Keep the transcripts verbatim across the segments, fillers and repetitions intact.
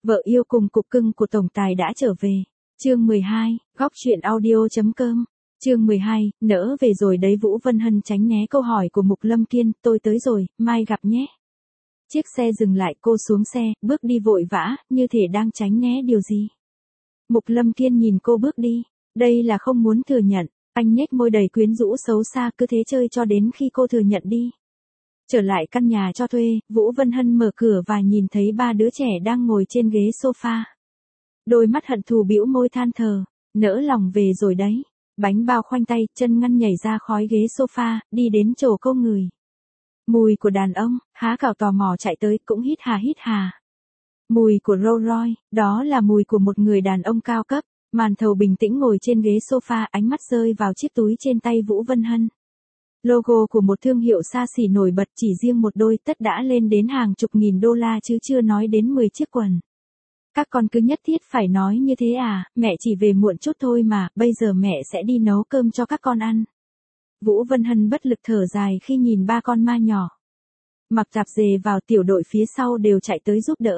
Vợ yêu cùng cục cưng của tổng tài đã trở về. Chương mười hai, góc chuyện audio.com. Chương mười hai, nỡ về rồi đấy. Vũ Vân Hân tránh né câu hỏi của Mục Lâm Kiên, tôi tới rồi, mai gặp nhé. Chiếc xe dừng lại, cô xuống xe, bước đi vội vã, như thể đang tránh né điều gì. Mục Lâm Kiên nhìn cô bước đi, đây là không muốn thừa nhận, anh nhếch môi đầy quyến rũ xấu xa, cứ thế chơi cho đến khi cô thừa nhận đi. Trở lại căn nhà cho thuê, Vũ Vân Hân mở cửa và nhìn thấy ba đứa trẻ đang ngồi trên ghế sofa. Đôi mắt hận thù bĩu môi than thở, nỡ lòng về rồi đấy. Bánh bao khoanh tay, chân ngăn nhảy ra khói ghế sofa, đi đến chỗ cô người. Mùi của đàn ông, há cào tò mò chạy tới, cũng hít hà hít hà. Mùi của Rolls Royce, đó là mùi của một người đàn ông cao cấp. Màn thầu bình tĩnh ngồi trên ghế sofa, ánh mắt rơi vào chiếc túi trên tay Vũ Vân Hân. Logo của một thương hiệu xa xỉ nổi bật, chỉ riêng một đôi tất đã lên đến hàng chục nghìn đô la chứ chưa nói đến mười chiếc quần. Các con cứ nhất thiết phải nói như thế à, mẹ chỉ về muộn chút thôi mà, bây giờ mẹ sẽ đi nấu cơm cho các con ăn. Vũ Vân Hân bất lực thở dài khi nhìn ba con ma nhỏ. Mặc tạp dề vào, tiểu đội phía sau đều chạy tới giúp đỡ.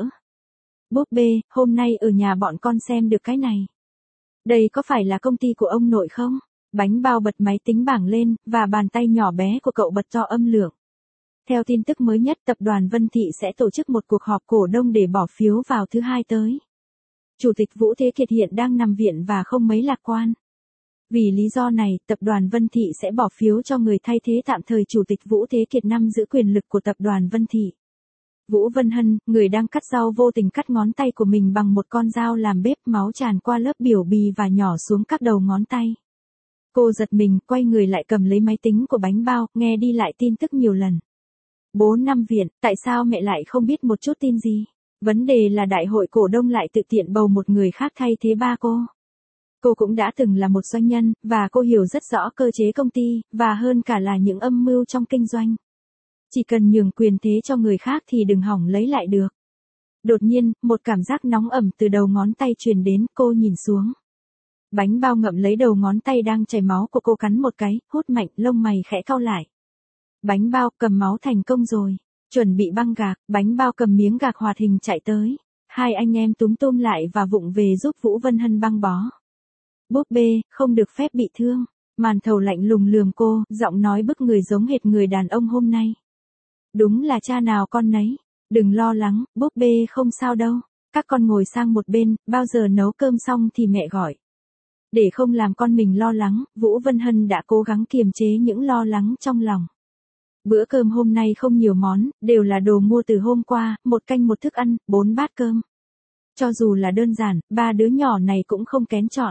Búp bê, hôm nay ở nhà bọn con xem được cái này. Đây có phải là công ty của ông nội không? Bánh bao bật máy tính bảng lên, và bàn tay nhỏ bé của cậu bật to âm lượng. Theo tin tức mới nhất, tập đoàn Vân Thị sẽ tổ chức một cuộc họp cổ đông để bỏ phiếu vào thứ hai tới. Chủ tịch Vũ Thế Kiệt hiện đang nằm viện và không mấy lạc quan. Vì lý do này, tập đoàn Vân Thị sẽ bỏ phiếu cho người thay thế tạm thời Chủ tịch Vũ Thế Kiệt nắm giữ quyền lực của tập đoàn Vân Thị. Vũ Vân Hân, người đang cắt rau, vô tình cắt ngón tay của mình bằng một con dao làm bếp, máu tràn qua lớp biểu bì và nhỏ xuống các đầu ngón tay. Cô giật mình, quay người lại cầm lấy máy tính của bánh bao, nghe đi lại tin tức nhiều lần. Bố nằm viện, tại sao mẹ lại không biết một chút tin gì? Vấn đề là đại hội cổ đông lại tự tiện bầu một người khác thay thế ba cô. Cô cũng đã từng là một doanh nhân, và cô hiểu rất rõ cơ chế công ty, và hơn cả là những âm mưu trong kinh doanh. Chỉ cần nhường quyền thế cho người khác thì đừng hỏng lấy lại được. Đột nhiên, một cảm giác nóng ẩm từ đầu ngón tay truyền đến, cô nhìn xuống. Bánh bao ngậm lấy đầu ngón tay đang chảy máu của cô, cắn một cái, hút mạnh, lông mày khẽ cau lại. Bánh bao, cầm máu thành công rồi. Chuẩn bị băng gạc, bánh bao cầm miếng gạc hoạt hình chạy tới. Hai anh em túm tôm lại và vụng về giúp Vũ Vân Hân băng bó. Búp bê, không được phép bị thương. Màn thầu lạnh lùng lườm cô, giọng nói bức người giống hệt người đàn ông hôm nay. Đúng là cha nào con nấy. Đừng lo lắng, búp bê không sao đâu. Các con ngồi sang một bên, bao giờ nấu cơm xong thì mẹ gọi. Để không làm con mình lo lắng, Vũ Vân Hân đã cố gắng kiềm chế những lo lắng trong lòng. Bữa cơm hôm nay không nhiều món, đều là đồ mua từ hôm qua, một canh một thức ăn, bốn bát cơm. Cho dù là đơn giản, ba đứa nhỏ này cũng không kén chọn.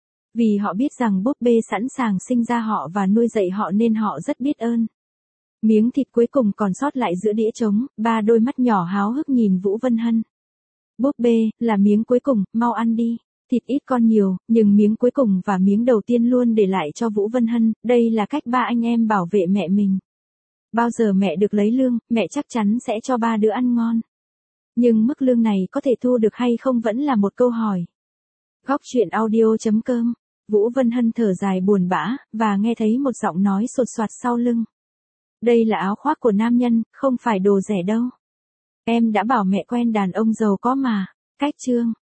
Vì họ biết rằng búp bê sẵn sàng sinh ra họ và nuôi dạy họ nên họ rất biết ơn. Miếng thịt cuối cùng còn sót lại giữa đĩa trống, ba đôi mắt nhỏ háo hức nhìn Vũ Vân Hân. Búp bê, là miếng cuối cùng, mau ăn đi. Thịt ít con nhiều, nhưng miếng cuối cùng và miếng đầu tiên luôn để lại cho Vũ Vân Hân, đây là cách ba anh em bảo vệ mẹ mình. Bao giờ mẹ được lấy lương, mẹ chắc chắn sẽ cho ba đứa ăn ngon. Nhưng mức lương này có thể thu được hay không vẫn là một câu hỏi. Góc chuyện audio.com. Vũ Vân Hân thở dài buồn bã, và nghe thấy một giọng nói sột soạt sau lưng. Đây là áo khoác của nam nhân, không phải đồ rẻ đâu. Em đã bảo mẹ quen đàn ông giàu có mà. Cách chương.